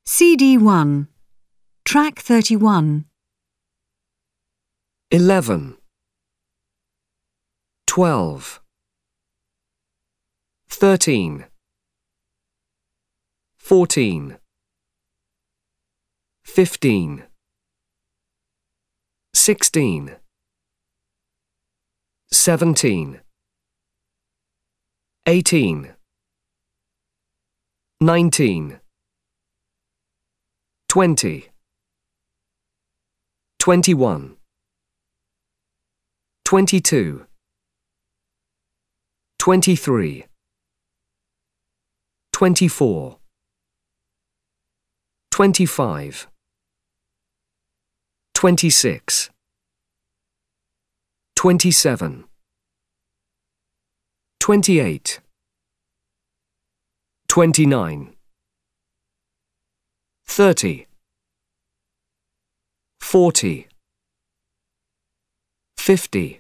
CD1. Track 31. 11, 12, 13, 14, 15, 16, 17, 18, 19, 20, 21, 22, 23, 24, 25, 26, 27, 28, 29, 30, 40, 50,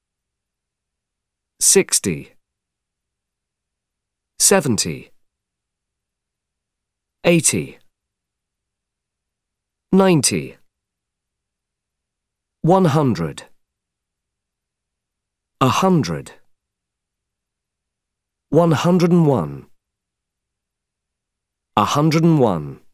60, 70, 80, 90, 100, 100, 101, 101.